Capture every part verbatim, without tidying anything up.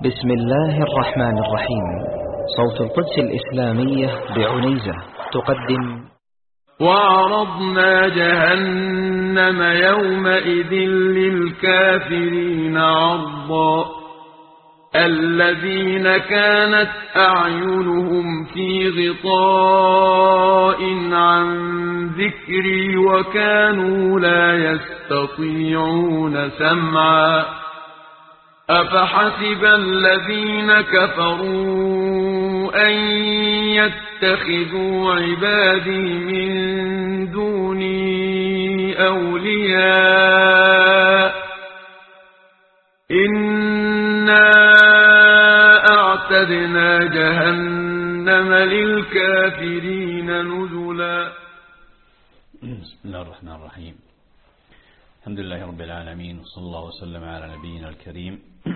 بسم الله الرحمن الرحيم. صوت القدس الإسلامية بعنيزة تقدم: وعرضنا جهنم يومئذ للكافرين عرضا الذين كانت أعينهم في غطاء عن ذكري وكانوا لا يستطيعون سمعا أفحسب الذين كفروا أن يتخذوا عبادي من دوني أولياء إنا أعتدنا جهنم للكافرين نزلا. بسم الله الرحمن الرحيم. الحمد لله رب العالمين، وصلى الله وسلم على نبينا الكريم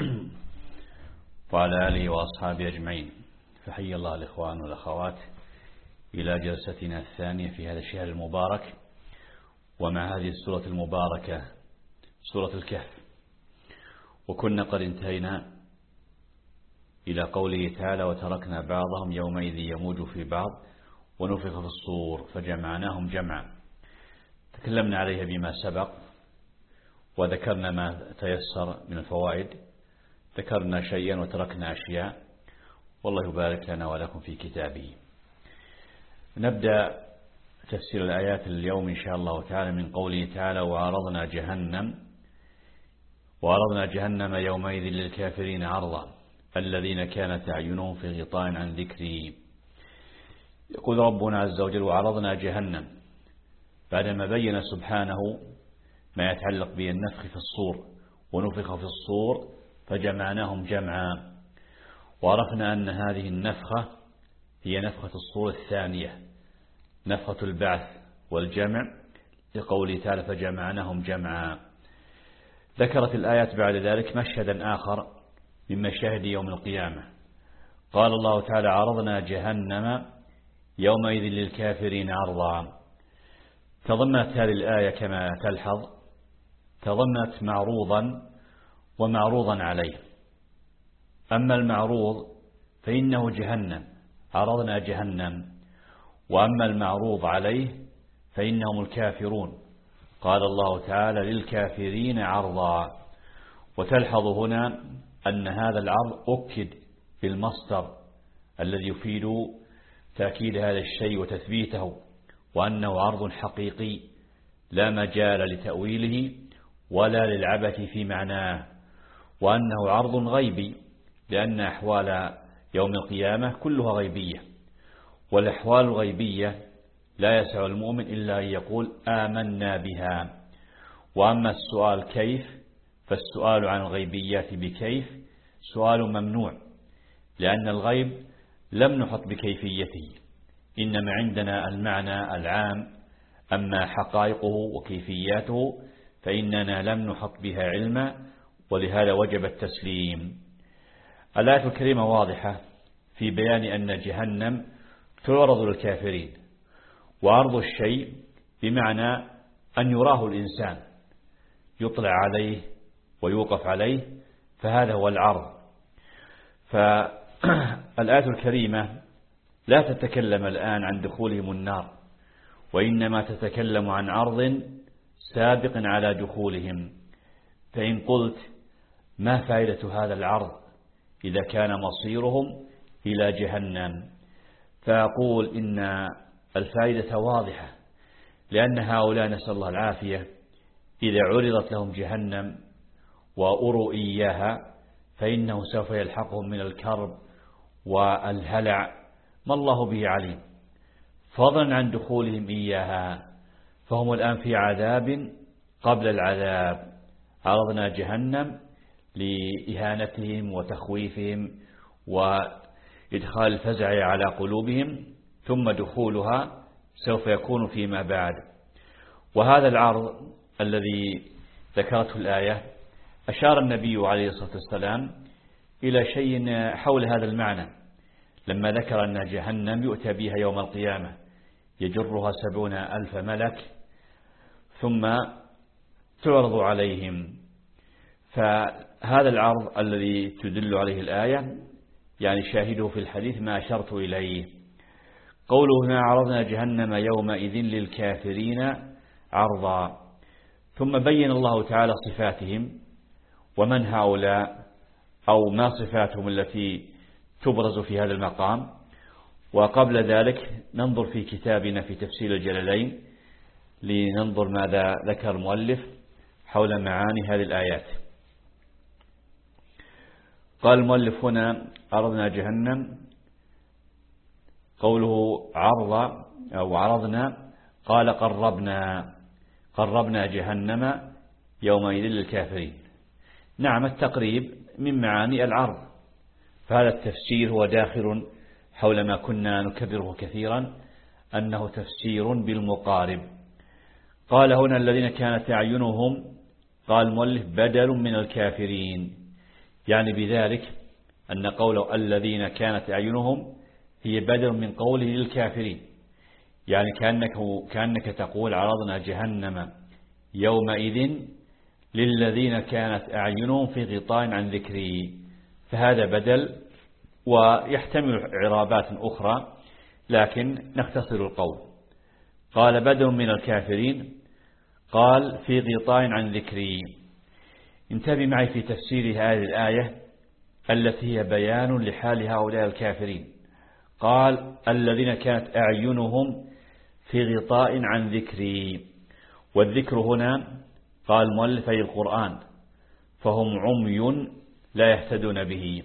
وعلى آله وأصحابه أجمعين. فحي الله الإخوان والأخوات إلى جلستنا الثانية في هذا الشهر المبارك، ومع هذه السورة المباركة سورة الكهف. وكنا قد انتهينا إلى قوله تعالى: وتركنا بعضهم يومئذ يموج في بعض ونفخ في الصور فجمعناهم جمعا. تكلمنا عليها بما سبق، وذكرنا ما تيسر من الفوائد، ذكرنا شيئا وتركنا أشياء، والله يبارك لنا ولكم في كتابه. نبدأ تفسير الآيات اليوم إن شاء الله تعالى من قوله تعالى: وعرضنا جهنم وعرضنا جهنم يومئذ للكافرين عرضا الذين كانت أعينهم في غطاء عن ذكري. يقول ربنا عز وجل: وعرضنا جهنم، بعدما بين سبحانه ما يتعلق بالنفخ في الصور، ونفخ في الصور فجمعناهم جمعا. وعرفنا أن هذه النفخة هي نفخة الصور الثانية، نفخة البعث والجمع، لقوله تعالى: فجمعناهم جمعا. ذكرت الآيات بعد ذلك مشهدا آخر من مشاهد يوم القيامة. قال الله تعالى: عرضنا جهنم يومئذ للكافرين عرضا. تضمنت هذه الآية كما تلحظ تضمنت معروضا ومعروضا عليه. أما المعروض فإنه جهنم، عرضنا جهنم، وأما المعروض عليه فإنهم الكافرون. قال الله تعالى: للكافرين عرضا. وتلحظ هنا أن هذا العرض أكد بالمصدر الذي يفيد تأكيد هذا الشيء وتثبيته، وأنه عرض حقيقي لا مجال لتأويله ولا للعبث في معناه، وأنه عرض غيبي، لأن أحوال يوم القيامة كلها غيبية، والأحوال الغيبية لا يسع المؤمن إلا أن يقول آمنا بها. وأما السؤال كيف، فالسؤال عن الغيبيات بكيف سؤال ممنوع، لأن الغيب لم نحط بكيفيته، إنما عندنا المعنى العام. أما حقائقه وكيفياته فإننا لم نحط بها علما، ولهذا وجب التسليم. الآية الكريمة واضحة في بيان أن جهنم تعرض للكافرين، وعرض الشيء بمعنى أن يراه الإنسان، يطلع عليه ويوقف عليه، فهذا هو العرض. فالآية الكريمة لا تتكلم الآن عن دخولهم النار، وإنما تتكلم عن عرض سابق على دخولهم. فإن قلت: ما فائدة هذا العرض إذا كان مصيرهم إلى جهنم؟ فأقول إن الفائدة واضحة، لأن هؤلاء نسأل الله العافية إذا عرضت لهم جهنم وأروا إياها فإنه سوف يلحقهم من الكرب والهلع ما الله به عليم، فضلا عن دخولهم إياها. فهم الآن في عذاب قبل العذاب. عرضنا جهنم لإهانتهم وتخويفهم وإدخال الفزع على قلوبهم، ثم دخولها سوف يكون فيما بعد. وهذا العرض الذي ذكرته الآية أشار النبي عليه الصلاة والسلام إلى شيء حول هذا المعنى، لما ذكر أن جهنم يؤتى بها يوم القيامة يجرها سبعون ألف ملك ثم تعرض عليهم. ف هذا العرض الذي تدل عليه الآية يعني شاهده في الحديث ما أشرت إليه. قوله هنا عرضنا جهنم يومئذ للكافرين عرضا، ثم بين الله تعالى صفاتهم ومن هؤلاء أو ما صفاتهم التي تبرز في هذا المقام. وقبل ذلك ننظر في كتابنا في تفسير الجلالين لننظر ماذا ذكر المؤلف حول معاني هذه الآيات. قال المؤلف هنا عرضنا جهنم، قوله عرض أو عرضنا قال قربنا قربنا جهنم يومئذ للكافرين. نعم، التقريب من معاني العرض، فهذا التفسير هو داخل حول ما كنا نكرره كثيرا أنه تفسير بالمقارب. قال هنا الذين كانت أعينهم، قال المؤلف بدل من الكافرين، يعني بذلك أن قوله الذين كانت أعينهم هي بدل من قوله للكافرين، يعني كأنك, كأنك تقول عرضنا جهنم يومئذ للذين كانت أعينهم في غطاء عن ذكري، فهذا بدل ويحتمل عرابات أخرى لكن نختصر القول. قال بدل من الكافرين، قال في غطاء عن ذكري. انتبه معي في تفسير هذه الآية التي هي بيان لحال هؤلاء الكافرين. قال الذين كانت أعينهم في غطاء عن ذكري، والذكر هنا قال مؤلف أي القرآن، فهم عمي لا يهتدون به.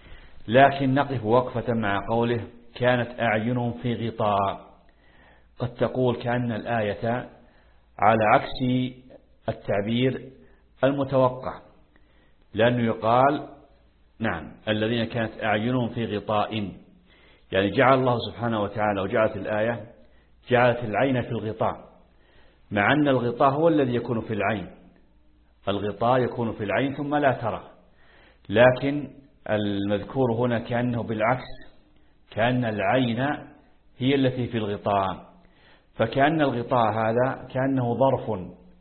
لكن نقف وقفة مع قوله كانت أعينهم في غطاء. قد تقول كأن الآية على عكس التعبير المتوقع، لأنه يقال نعم الذين كانت أعينهم في غطاء، يعني جعل الله سبحانه وتعالى وجعلت الآية جعلت العين في الغطاء، مع أن الغطاء هو الذي يكون في العين، الغطاء يكون في العين ثم لا ترى، لكن المذكور هنا كأنه بالعكس، كأن العين هي التي في الغطاء، فكأن الغطاء هذا كأنه ظرف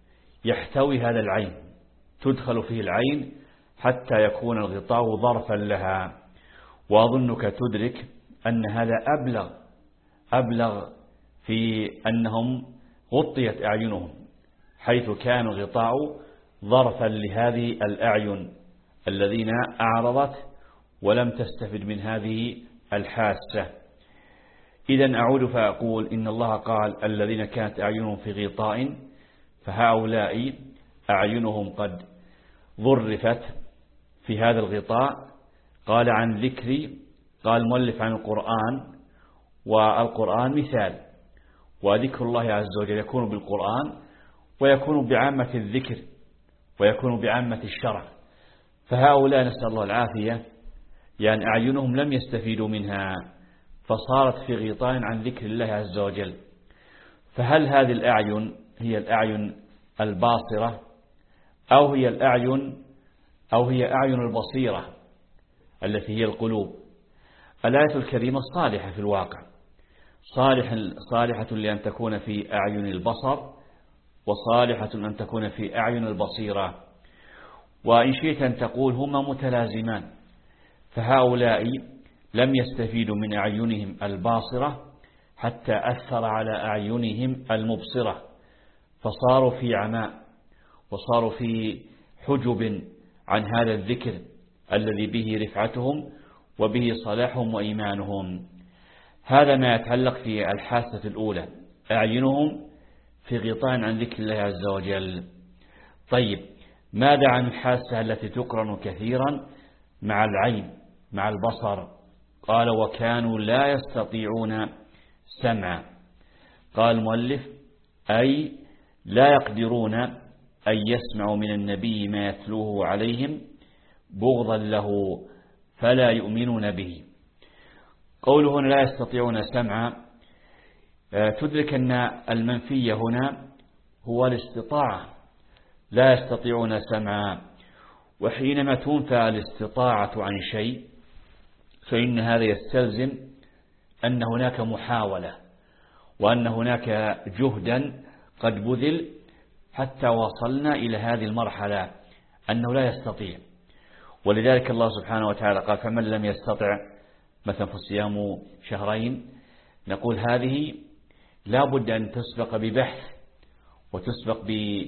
يحتوي هذا العين، تدخل فيه العين حتى يكون الغطاء ظرفا لها. وأظنك تدرك أن هذا أبلغ أبلغ في أنهم غطيت أعينهم، حيث كان الغطاء ظرفا لهذه الأعين الذين أعرضت ولم تستفد من هذه الحاسة. إذن أعود فأقول إن الله قال الذين كانت أعينهم في غطاء، فهؤلاء أعينهم قد ظرفت في هذا الغطاء. قال عن ذكري، قال مؤلف عن القرآن، والقرآن مثال، وذكر الله عز وجل يكون بالقرآن ويكون بعامة الذكر ويكون بعامة الشرع، فهؤلاء نسأل الله العافية يعني أعينهم لم يستفيدوا منها فصارت في غطاء عن ذكر الله عز وجل. فهل هذه الأعين هي الأعين الباصرة أو هي الأعين أو هي أعين البصيرة التي هي القلوب؟ الآية الكريمة صالحة في الواقع، صالح صالحة لأن تكون في أعين البصر، وصالحة أن تكون في أعين البصيرة، وإن شئت أن تقول هما متلازمان، فهؤلاء لم يستفيدوا من أعينهم الباصرة حتى أثر على أعينهم المبصرة، فصاروا في عماء وصاروا في حجب عن هذا الذكر الذي به رفعتهم وبه صلاحهم وإيمانهم. هذا ما يتعلق في الحاسة الأولى، أعينهم في غطاء عن ذكر الله عز وجل. طيب، ماذا عن الحاسة التي تقرن كثيرا مع العين مع البصر؟ قال وكانوا لا يستطيعون سمعا. قال المؤلف أي لا يقدرون أن يسمعوا من النبي ما يتلوه عليهم بغضا له فلا يؤمنون به. قوله هنا لا يستطيعون سمعا، تدرك أن المنفي هنا هو الاستطاعة، لا يستطيعون سمعا، وحينما تنفى الاستطاعة عن شيء فإن هذا يستلزم أن هناك محاولة وأن هناك جهدا قد بذل حتى وصلنا إلى هذه المرحلة أنه لا يستطيع. ولذلك الله سبحانه وتعالى قال فمن لم يستطع مثلا فصيام شهرين، نقول هذه لا بد أن تسبق ببحث وتسبق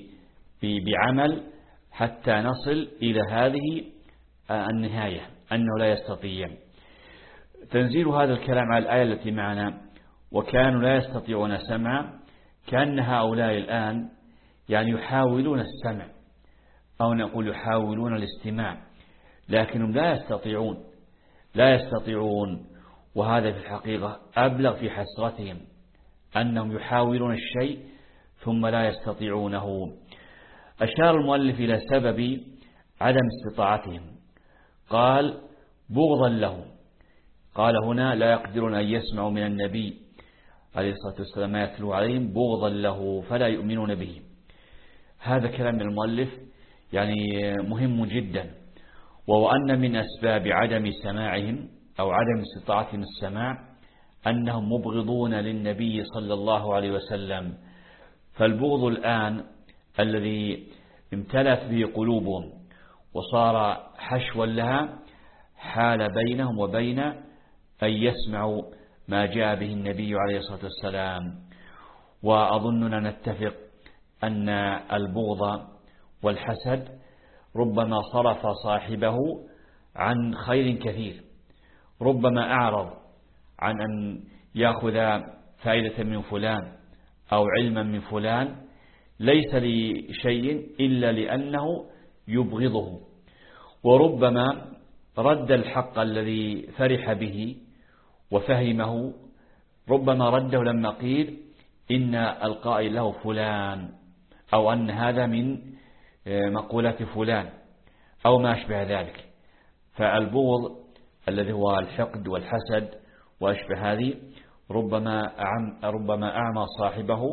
بعمل حتى نصل إلى هذه النهاية أنه لا يستطيع. تنزيل هذا الكلام على الآية التي معنا وكانوا لا يستطيعون سمع، كأن هؤلاء الآن يعني يحاولون السمع أو نقول يحاولون الاستماع، لكنهم لا يستطيعون لا يستطيعون وهذا في الحقيقة أبلغ في حسرتهم، أنهم يحاولون الشيء ثم لا يستطيعونه. أشار المؤلف إلى سبب عدم استطاعتهم، قال بغضا له. قال هنا لا يقدرون أن يسمعوا من النبي عليه الصلاة والسلام ما يتلو عليهم بغضا له فلا يؤمنون به. هذا كلام المؤلف يعني مهم جدا، وهو أن من أسباب عدم سماعهم أو عدم استطاعتهم السماع أنهم مبغضون للنبي صلى الله عليه وسلم. فالبغض الآن الذي امتلأت به قلوبهم وصار حشوا لها حال بينهم وبين أن يسمعوا ما جاء به النبي عليه الصلاة والسلام. وأظننا نتفق أن البغض والحسد ربما صرف صاحبه عن خير كثير، ربما أعرض عن أن يأخذ فائدة من فلان أو علما من فلان ليس لشيء إلا لأنه يبغضه، وربما رد الحق الذي فرح به وفهمه ربما رده لما قيل إن القائل له فلان أو أن هذا من مقولات فلان أو ما أشبه ذلك. فالبغض الذي هو الحقد والحسد وأشبه هذه ربما أعم ربما أعمى صاحبه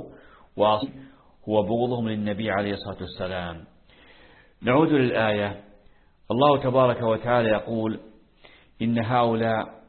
وهو بغضهم للنبي عليه الصلاة والسلام. نعود للآية. الله تبارك وتعالى يقول إن هؤلاء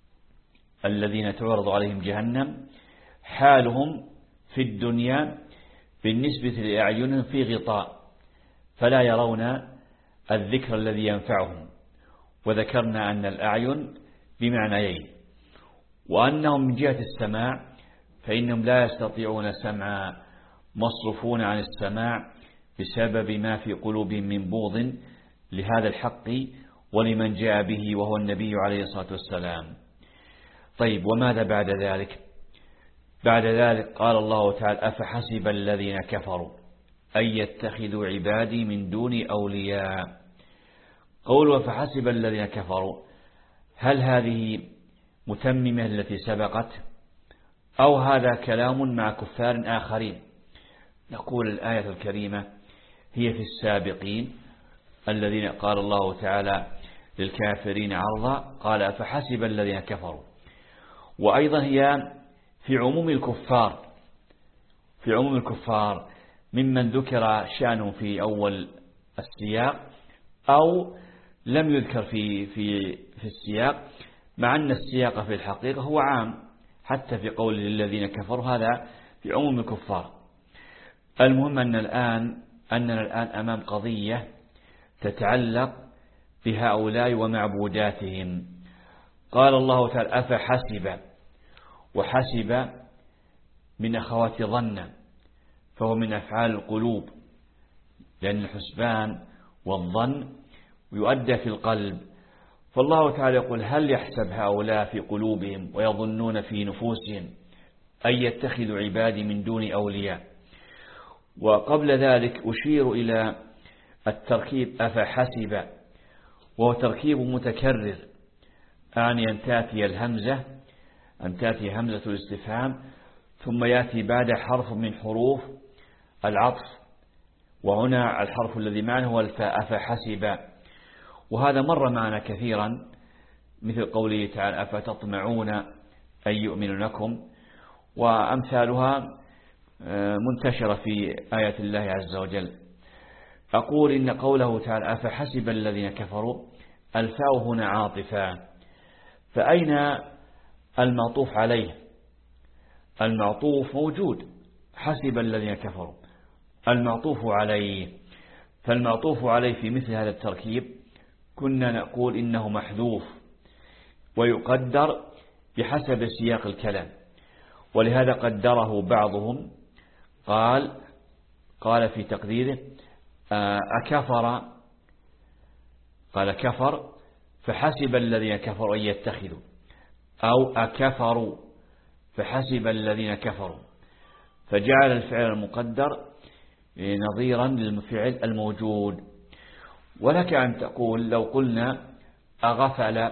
الذين تعرض عليهم جهنم حالهم في الدنيا بالنسبة لأعينهم في غطاء فلا يرون الذكر الذي ينفعهم. وذكرنا أن الأعين بمعنيين، وأنهم من جهة السماع فإنهم لا يستطيعون سمع، مصرفون عن السماع بسبب ما في قلوبهم من بغض لهذا الحق ولمن جاء به وهو النبي عليه الصلاة والسلام. طيب وماذا بعد ذلك؟ بعد ذلك قال الله تعالى أفحسب الذين كفروا أن يتخذوا عبادي من دون أولياء. قولوا أفحسب الذين كفروا، هل هذه متممة التي سبقت أو هذا كلام مع كفار آخرين؟ نقول الآية الكريمة هي في السابقين الذين قال الله تعالى للكافرين عرضا قال أفحسب الذين كفروا، وأيضا هي في عموم الكفار في عموم الكفار ممن ذكر شأنه في أول السياق أو لم يذكر في في في السياق، مع أن السياق في الحقيقة هو عام حتى في قول الذين كفروا هذا في عموم الكفار. المهم أن الآن أننا الآن أمام قضية تتعلق بهؤلاء ومعبوداتهم. قال الله تعالى أفحسب، وحسب من أخوات ظن فهو من أفعال القلوب، لأن الحسبان والظن يؤدى في القلب. فالله تعالى يقول هل يحسب هؤلاء في قلوبهم ويظنون في نفوسهم أن يتخذوا عبادي من دون أولياء. وقبل ذلك أشير إلى التركيب أفحسب، وهو تركيب متكرر، أعني أن تأتي الهمزة أن تأتي همزة الاستفهام ثم يأتي بعد حرف من حروف العطف، وهنا الحرف الذي معنا هو الفاء أفحسب. وهذا مر معنا كثيرا مثل قوله تعالى أفتطمعون أن يؤمنوا لكم، وأمثالها منتشرة في آية الله عز وجل. أقول إن قوله تعالى أفحسب الذين كفروا الفاء هنا عاطفة، فأين المعطوف عليه؟ المعطوف موجود، حسب الذين كفروا المعطوف عليه، فالمعطوف عليه في مثل هذا التركيب كنا نقول إنه محذوف ويقدر بحسب سياق الكلام، ولهذا قدره بعضهم قال قال في تقديره أكفر قال كفر فحسب الذين كفروا أن يتخذوا، أو أكفروا فحسب الذين كفروا، فجعل الفعل المقدر نظيرا للفعل الموجود. ولك أن تقول لو قلنا أغفل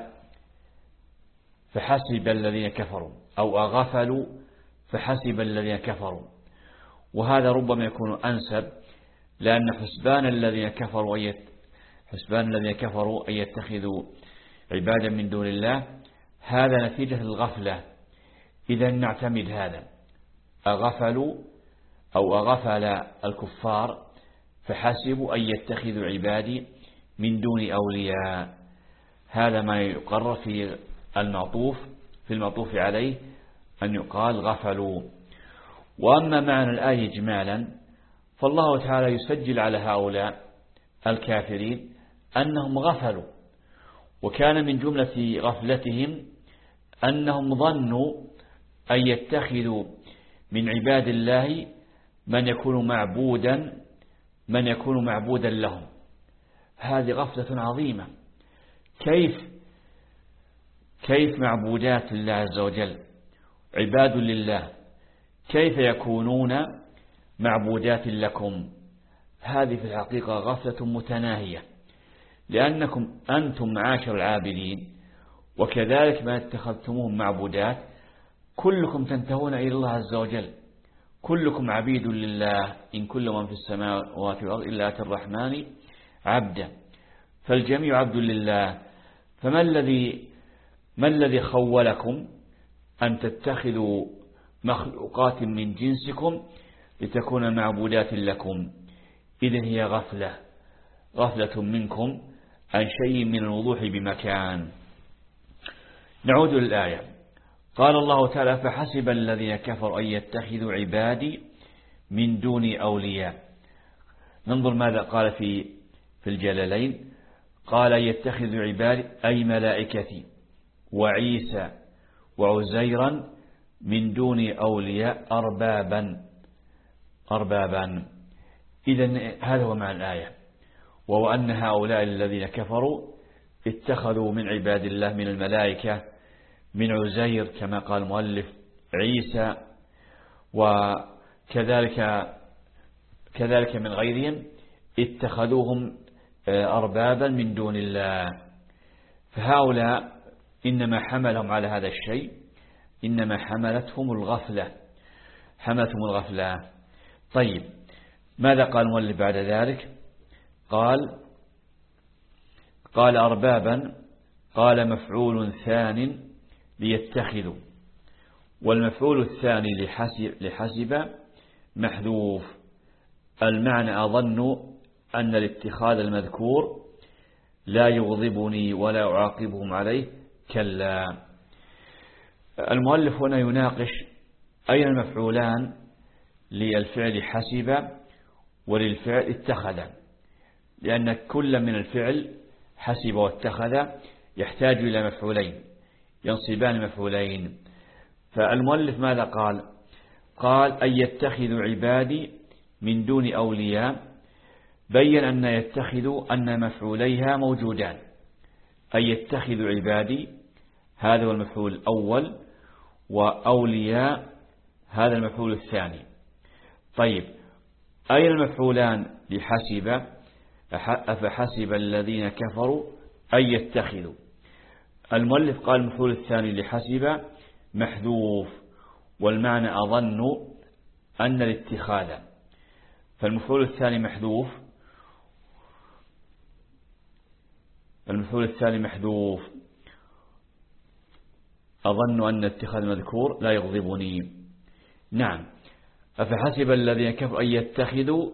فحسب الذين كفروا، أو أغفلوا فحسب الذين كفروا، وهذا ربما يكون أنسب، لأن حسبان الذين كفروا أن حسبان الذين كفروا أن يتخذوا عبادا من دون الله هذا نتيجة الغفلة. إذا نعتمد هذا، أغفلوا أو أغفل الكفار فحسبوا أن يتخذوا عبادي من دون أولياء، هذا ما يقرر في المعطوف في المعطوف عليه أن يقال غفلوا. وأما معنى الآية إجمالا فالله تعالى يسجل على هؤلاء الكافرين أنهم غفلوا، وكان من جملة غفلتهم أنهم ظنوا أن يتخذوا من عباد الله من يكون معبودا من يكون معبودا لهم. هذه غفلة عظيمة. كيف كيف معبودات الله عز وجل عباد لله كيف يكونون معبودات لكم؟ هذه في الحقيقة غفلة متناهية، لأنكم أنتم معاشر العابدين وكذلك ما اتخذتموهم معبودات كلكم تنتهون إلى الله عز وجل، كلكم عبيد لله، إن كل من في السماوات والأرض إلا آتي الرحمن عبدا، فالجميع عبد لله. فما الذي ما الذي خولكم أن تتخذوا مخلوقات من جنسكم لتكون معبودات لكم؟ إذن هي غفلة غفلة منكم عن شيء من الوضوح بمكان. نعود للآية. قال الله تعالى فحسب الذين كفروا أن يتخذوا عبادي من دون أولياء. ننظر ماذا قال في في الجلالين. قال يتخذوا عبادي أي ملائكتي وعيسى وعزيرا من دون أولياء أربابا أربابا. إذن هذا هو معنى الآية، وهو أن هؤلاء الذين كفروا اتخذوا من عباد الله من الملائكة، من عزير كما قال المؤلف، عيسى، وكذلك كذلك من غيرهم اتخذوهم أربابا من دون الله. فهؤلاء إنما حملهم على هذا الشيء إنما حملتهم الغفلة حملتهم الغفلة. طيب ماذا قال المؤلف بعد ذلك؟ قال قال أربابا، قال مفعول ثان ليتخذوا، والمفعول الثاني لحسب, لحسب محذوف. المعنى أظن أن الاتخاذ المذكور لا يغضبني ولا أعاقبهم عليه كلا. المؤلف هنا يناقش أين المفعولان للفعل حسب وللفعل اتخذ، لأن كل من الفعل حسب واتخذ يحتاج إلى مفعولين ينصبان مفعولين. فالمؤلف ماذا قال؟ قال أن يتخذوا عبادي من دون أولياء، بين أن يتخذوا أن مفعوليها موجودان. أن يتخذوا عبادي هذا هو المفعول الأول، وأولياء هذا المفعول الثاني. طيب أين المفعولان لحسب؟ أفحسب الذين كفروا أن يتخذوا. المؤلف قال المفعول الثاني لحسب محذوف، والمعنى أظن أن الاتخاذ. فالمفعول الثاني محذوف المفعول الثاني محذوف أظن أن اتخاذ مذكور لا يغضبني. نعم. أفحسب الذين كفروا أن يتخذوا،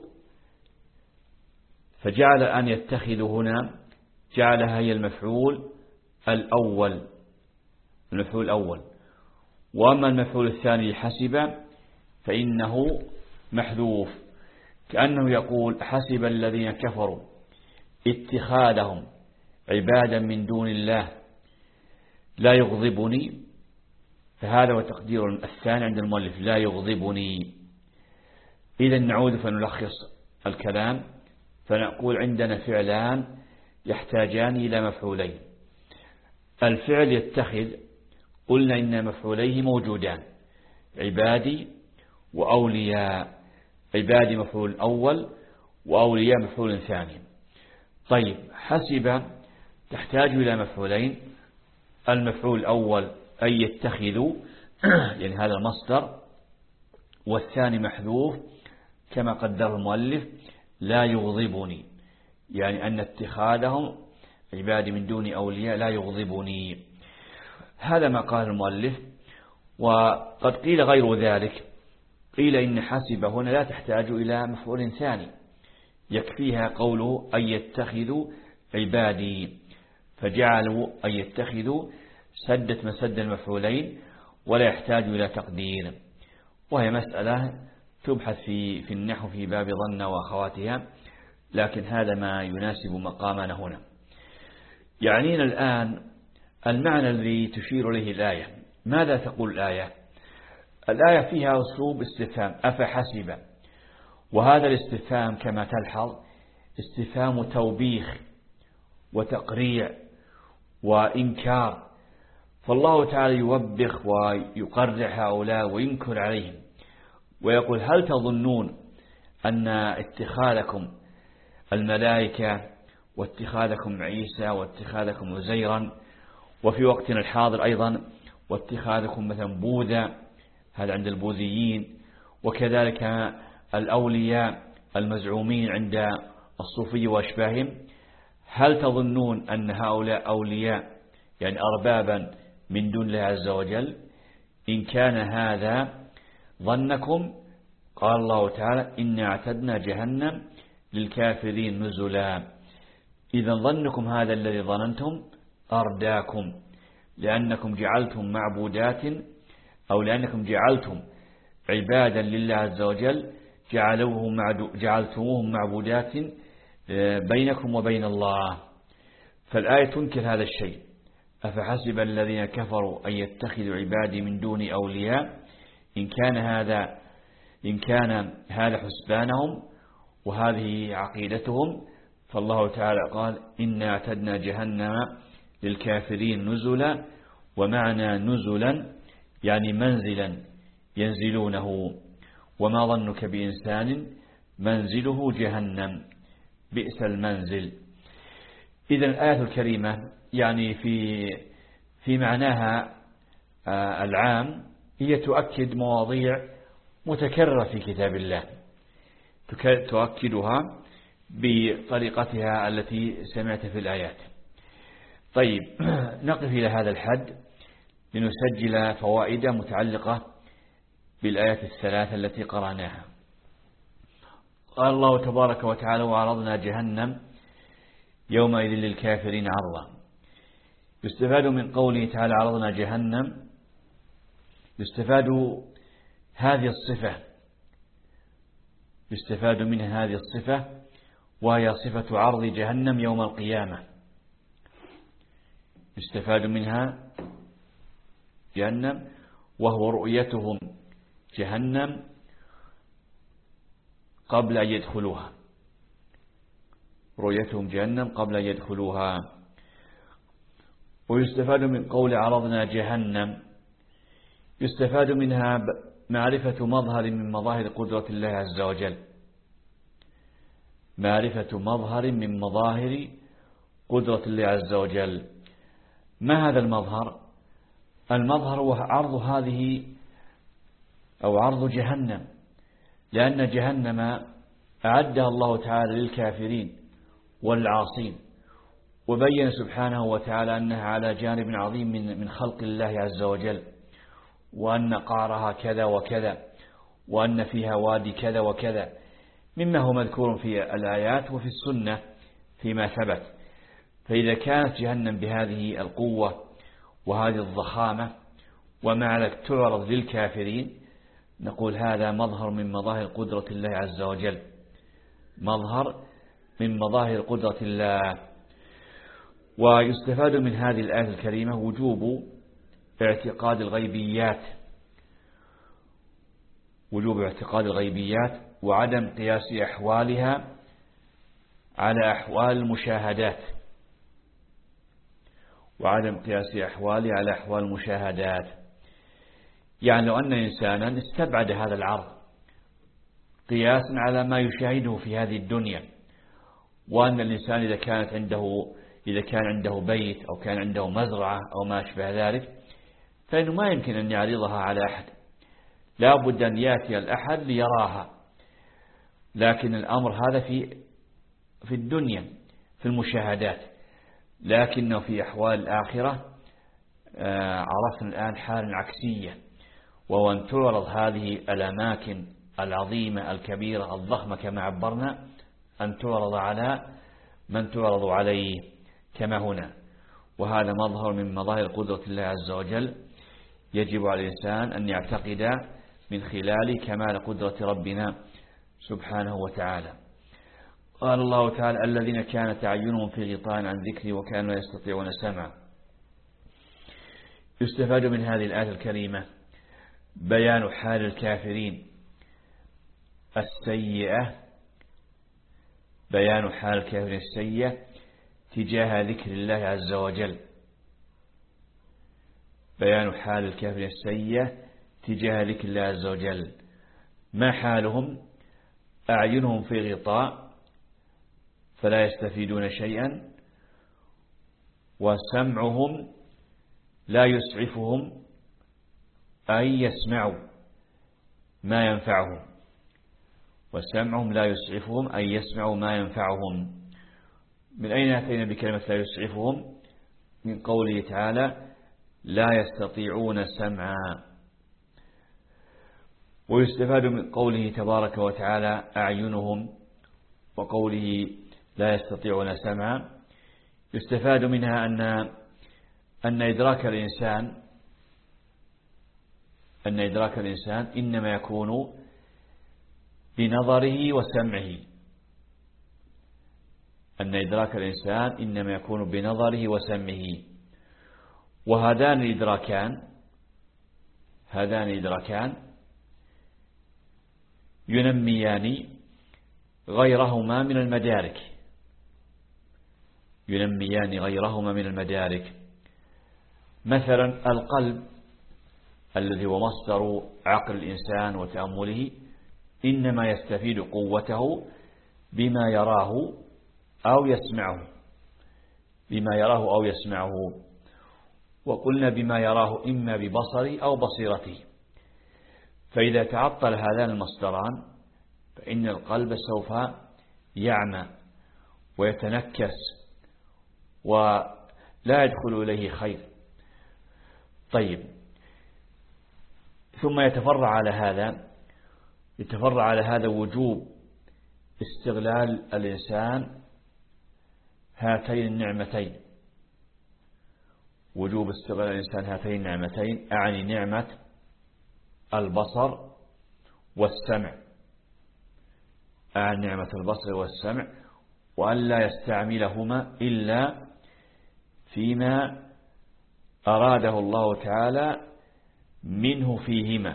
فجعل أن يتخذوا هنا جعلها هي المفعول الأول المفعول الأول وأما المفعول الثاني حسب فإنه محذوف، كأنه يقول حسب الذين كفروا اتخاذهم عبادا من دون الله لا يغضبني، فهذا وتقدير الثاني عند المؤلف لا يغضبني. إذا نعود فنلخص الكلام فنقول عندنا فعلان يحتاجان إلى مفعولين. الفعل يتخذ قلنا إن مفعوليه موجودان، عبادي وأولياء. عبادي مفعول أول وأولياء مفعول ثاني. طيب حسب تحتاج إلى مفعولين. المفعول الأول أن يتخذوا يعني هذا المصدر، والثاني محذوف كما قدر المؤلف لا يغضبني، يعني أن اتخاذهم عبادي من دون أولياء لا يغضبني. هذا ما قال المؤلف. وقد قيل غير ذلك، قيل إن حسب هنا لا تحتاج إلى مفعول ثاني، يكفيها قوله أن يتخذوا عبادي، فجعلوا أن يتخذوا سدت مسد المفعولين ولا يحتاج إلى تقدير. وهي مسألة تبحث في في النحو في باب ظن وأخواتها، لكن هذا ما يناسب مقامنا هنا. يعنينا الآن المعنى الذي تشير إليه الآية. ماذا تقول الآية؟ الآية فيها أسلوب استفهام أفحسب، وهذا الاستفهام كما تلحظ استفهام توبيخ وتقريع وإنكار. فالله تعالى يوبخ ويقرع هؤلاء وينكر عليهم ويقول هل تظنون أن اتخاذكم الملائكة واتخاذكم عيسى واتخاذكم عزيرا، وفي وقتنا الحاضر أيضا واتخاذكم مثلا بوذا، هذا عند البوذيين، وكذلك الأولياء المزعومين عند الصوفية وأشباههم، هل تظنون أن هؤلاء أولياء يعني أربابا من دون الله عز وجل؟ إن كان هذا ظنكم قال الله تعالى إنا اعتدنا جهنم للكافرين نزلا. إذا ظنكم هذا الذي ظننتم أرداكم، لأنكم جعلتم معبودات أو لأنكم جعلتم عبادا لله عز وجل جعلتموهم معبودات بينكم وبين الله. فالآية تنكر هذا الشيء. أفحسب الذين كفروا أن يتخذوا عبادي من دون أولياء. إن كان هذا إن كان هذا حسبانهم وهذه عقيدتهم، فالله تعالى قال إنا اعتدنا جهنم للكافرين نزلا، ومعنى نزلا يعني منزلا ينزلونه. وما ظنك بإنسان منزله جهنم بئس المنزل. إذا الآية الكريمة يعني في في معناها العام هي تؤكد مواضيع متكررة في كتاب الله، تؤكدها بطريقتها التي سمعت في الآيات. طيب نقف إلى هذا الحد لنسجل فوائد متعلقة بالآيات الثلاث التي قرأناها. قال الله تبارك وتعالى وعرضنا جهنم يومئذ للكافرين عرضا. يستفاد من قوله تعالى عرضنا جهنم، يستفاد هذه الصفة يستفاد منها هذه الصفة وهي صفة عرض جهنم يوم القيامة. يستفاد منها جهنم وهو رؤيتهم جهنم قبل أن يدخلوها، رؤيتهم جهنم قبل أن يدخلوها. ويستفاد من قول عرضنا جهنم، يستفاد منها معرفة مظهر من مظاهر قدرة الله عز وجل، معرفة مظهر من مظاهر قدرة الله عز وجل. ما هذا المظهر؟ المظهر هو عرض هذه أو عرض جهنم، لأن جهنم أعدها الله تعالى للكافرين والعاصين، وبين سبحانه وتعالى أنها على جانب عظيم من من خلق الله عز وجل، وأن قعرها كذا وكذا، وأن فيها وادي كذا وكذا، مما هو مذكور في الآيات وفي السنة فيما ثبت. فإذا كانت جهنم بهذه القوة وهذه الضخامة ومع ذلك تعرض للكافرين، نقول هذا مظهر من مظاهر قدرة الله عز وجل، مظهر من مظاهر قدرة الله. ويستفاد من هذه الآية الكريمة وجوب اعتقاد الغيبيات وجوب اعتقاد الغيبيات وعدم قياس أحوالها على أحوال المشاهدات وعدم قياس أحوالها على أحوال المشاهدات. يعني لو أن إنسانا استبعد هذا العرض قياسا على ما يشاهده في هذه الدنيا، وأن الإنسان إذا كانت عنده إذا كان عنده بيت أو كان عنده مزرعة أو ما أشبه ذلك فإنه ما يمكن أن يعرضها على أحد، لا بد أن يأتي الأحد ليراها. لكن الأمر هذا في في الدنيا في المشاهدات، لكنه في أحوال الآخرة عرفنا الآن حال عكسية، وهو أن تعرض هذه الأماكن العظيمة الكبيرة الضخمة كما عبرنا أن تعرض على من تعرض عليه كما هنا. وهذا مظهر من مظاهر قدرة الله عز وجل يجب على الإنسان أن يعتقد من خلال كمال قدرة ربنا سبحانه وتعالى. قال الله تعالى الذين كانت أعينهم في غطاء عن ذكري وكانوا لا يستطيعون سمعا. يستفاد من هذه الآية الكريمة بيان حال الكافرين السيئة بيان حال الكافرين السيئة تجاه ذكر الله عز وجل بيان حال الكافرين السيئة تجاه ذكر الله عز وجل. ما حالهم؟ أعينهم في غطاء فلا يستفيدون شيئا، وسمعهم لا يسعفهم أي يسمعوا ما ينفعهم وسمعهم لا يسعفهم أي يسمعوا ما ينفعهم. من أين أتينا بكلمة لا يسعفهم؟ من قوله تعالى لا يستطيعون سمعا. ويستفاد من قوله تبارك وتعالى أعينهم وقوله لا يستطيعون سمعا يستفاد منها أن أن إدراك الإنسان أن إدراك الإنسان إنما يكون بنظره وسمعه أن إدراك الإنسان إنما يكون بنظره وسمعه. وهذان الإدراكان هذان الإدراكان ينميان غيرهما من المدارك ينميان غيرهما من المدارك. مثلا القلب الذي هو مصدر عقل الإنسان وتأمله إنما يستفيد قوته بما يراه أو يسمعه بما يراه أو يسمعه وقلنا بما يراه إما ببصره أو بصيرته. فإذا تعطل هذان المصدران فإن القلب سوف يعمى ويتنكس ولا يدخل إليه خير. طيب، ثم يتفرع على هذا يتفرع على هذا وجوب استغلال الإنسان هاتين النعمتين وجوب استغلال الإنسان هاتين النعمتين أعني نعمة البصر والسمع أعني نعمة البصر والسمع وأن لا يستعملهما إلا فيما أراده الله تعالى منه فيهما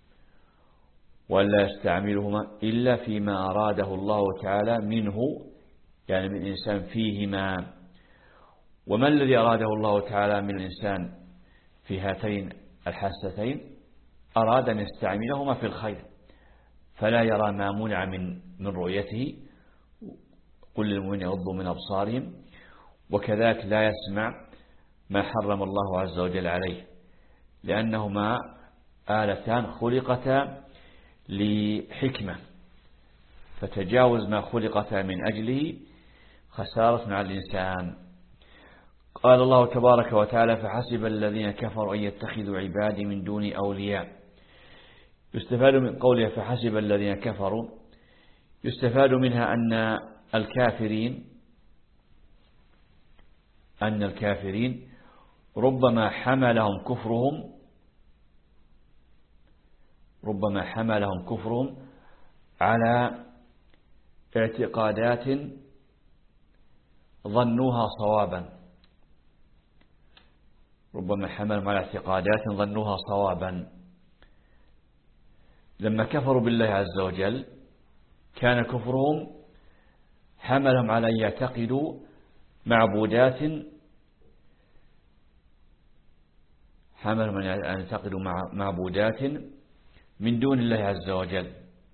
ولا يستعملهما إلا فيما أراده الله تعالى منه يعني من الإنسان فيهما. وما الذي أراده الله تعالى من الإنسان في هاتين الحاستين؟ أراد أن يستعملهما في الخير فلا يرى ما منع من من رؤيته قل للمؤمنين يغضوا من أبصارهم وكذلك لا يسمع ما حرم الله عز وجل عليه لأنهما آلتان خلقتا لحكمة فتجاوز ما خلقتا من أجله خسارة على الإنسان. قال الله تبارك وتعالى فحسب الذين كفروا أن يتخذوا عبادي من دوني أولياء. يستفاد من قوله فحسب الذين كفروا يستفاد منها أن الكافرين أن الكافرين ربما حملهم كفرهم ربما حملهم كفرهم على اعتقادات ظنوها صوابا ربما حملهم على اعتقادات ظنوها صوابا. لما كفروا بالله عز وجل كان كفرهم حملهم على أن يعتقدوا معبودات حملهم أن يعتقدوا معبودات من دون الله عز وجل،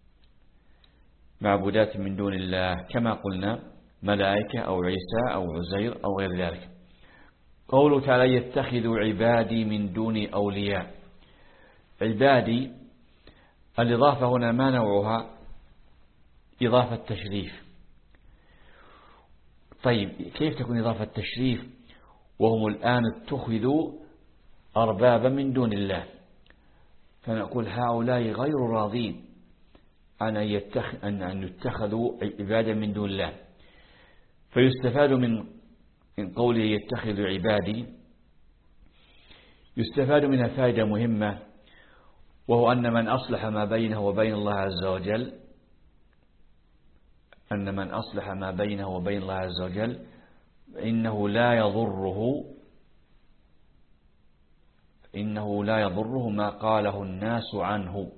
معبودات من دون الله كما قلنا ملائكة أو عيسى أو عزير أو غير ذلك. قوله تعالى يتخذوا عبادي من دون أولياء. عبادي الإضافة هنا ما نوعها؟ إضافة تشريف. طيب كيف تكون إضافة تشريف وهم الآن اتخذوا أربابا من دون الله؟ فنقول هؤلاء غير راضين أن يتخ... أن يتخذوا عبادا من دون الله. فيستفاد من من قوله يتخذ عبادي، يستفاد منها فائدة مهمة، وهو أن من أصلح ما بينه وبين الله عز وجل أن من أصلح ما بينه وبين الله عز وجل إنه لا يضره إنه لا يضره ما قاله الناس عنه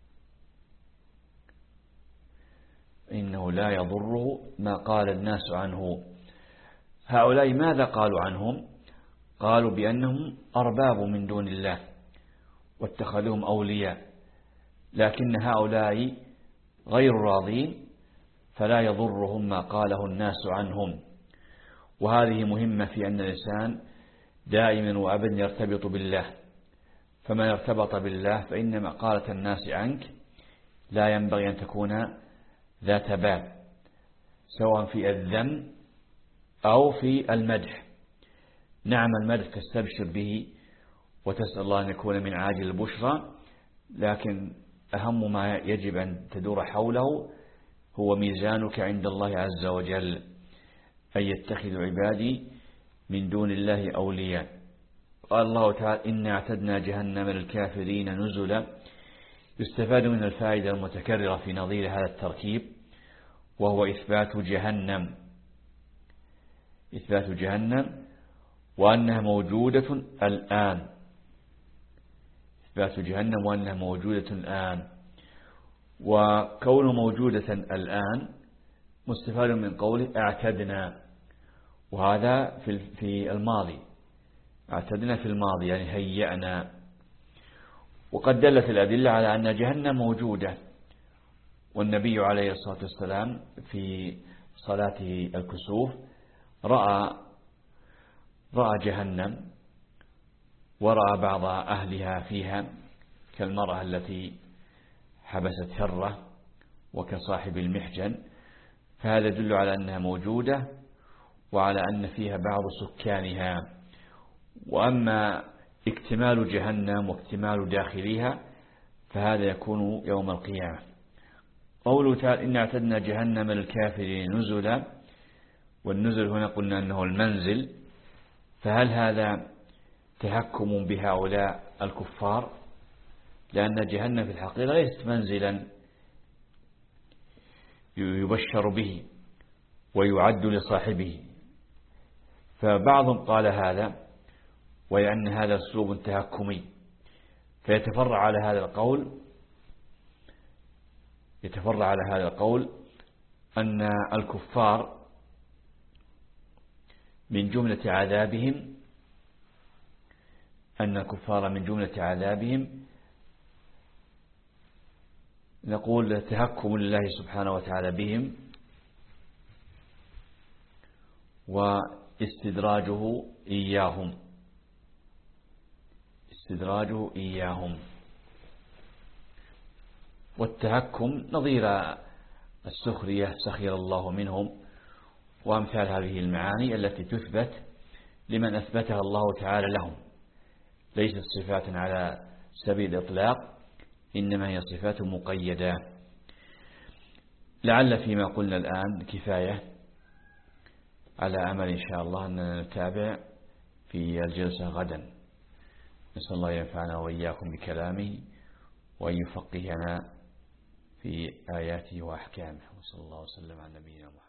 إنه لا يضره ما قال الناس عنه. هؤلاء ماذا قالوا عنهم؟ قالوا بأنهم أرباب من دون الله واتخذوهم أولياء، لكن هؤلاء غير راضين فلا يضرهم ما قاله الناس عنهم. وهذه مهمة في أن الإنسان دائما وأبدا يرتبط بالله، فما ارتبط بالله فإن مقالة الناس عنك لا ينبغي أن تكون ذات بال، سواء في الذم أو في المدح. نعم المدح تستبشر به وتسأل الله أن يكون من عاجل البشرى، لكن أهم ما يجب أن تدور حوله هو ميزانك عند الله عز وجل، أن يتخذ عبادي من دون الله أولياء. قال الله تعالى إنا اعتدنا جهنم للكافرين نزلا. يستفاد من الفائدة المتكررة في نظير هذا التركيب، وهو إثبات جهنم إثبات جهنم وأنها موجودة الآن إثبات جهنم وأنها موجودة الآن. وكون موجودة الآن مستفاد من قوله اعتدنا، وهذا في في الماضي، اعتدنا في الماضي يعني هيأنا. وقد دلت الأدلة على أن جهنم موجودة، والنبي عليه الصلاة والسلام في صلاته الكسوف رأى رأى جهنم ورأى بعض أهلها فيها كالمرأة التي حبست هرة وكصاحب المحجن، فهذا يدل على أنها موجودة وعلى أن فيها بعض سكانها. وأما اكتمال جهنم واكتمال داخلها فهذا يكون يوم القيامة. قوله تعالى إن اعتدنا جهنم للكافرين نزلا، والنزل هنا قلنا أنه المنزل، فهل هذا تهكم بهؤلاء الكفار؟ لأن جهنم في الحقيقة ليست منزلا يبشر به ويعد لصاحبه، فبعضهم قال هذا وأن هذا أسلوب تهكمي، فيتفرع على هذا القول يتفرع على هذا القول أن الكفار من جملة عذابهم أن الكفار من جملة عذابهم نقول تهكم لله سبحانه وتعالى بهم واستدراجه إياهم استدراجه إياهم والتهكم نظير السخرية سخر الله منهم، وأمثال هذه المعاني التي تثبت لمن أثبتها الله تعالى لهم، ليست صفات على سبيل الإطلاق، إنما هي صفات مقيدة. لعل فيما قلنا الآن كفاية، على أمل إن شاء الله أن نتابع في الجلسة غدا. نسأل الله ينفعنا وإياكم بكلامه وأن يفقهنا في آياته وأحكامه، وصلى الله وسلم على نبينا محمد.